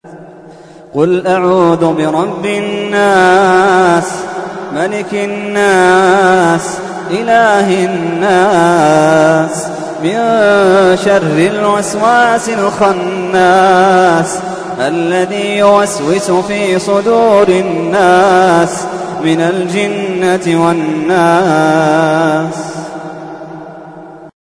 قل أعوذ برب الناس ملك الناس إله الناس من شر الوسواس الخناس الذي يوسوس في صدور الناس من الجنة والناس.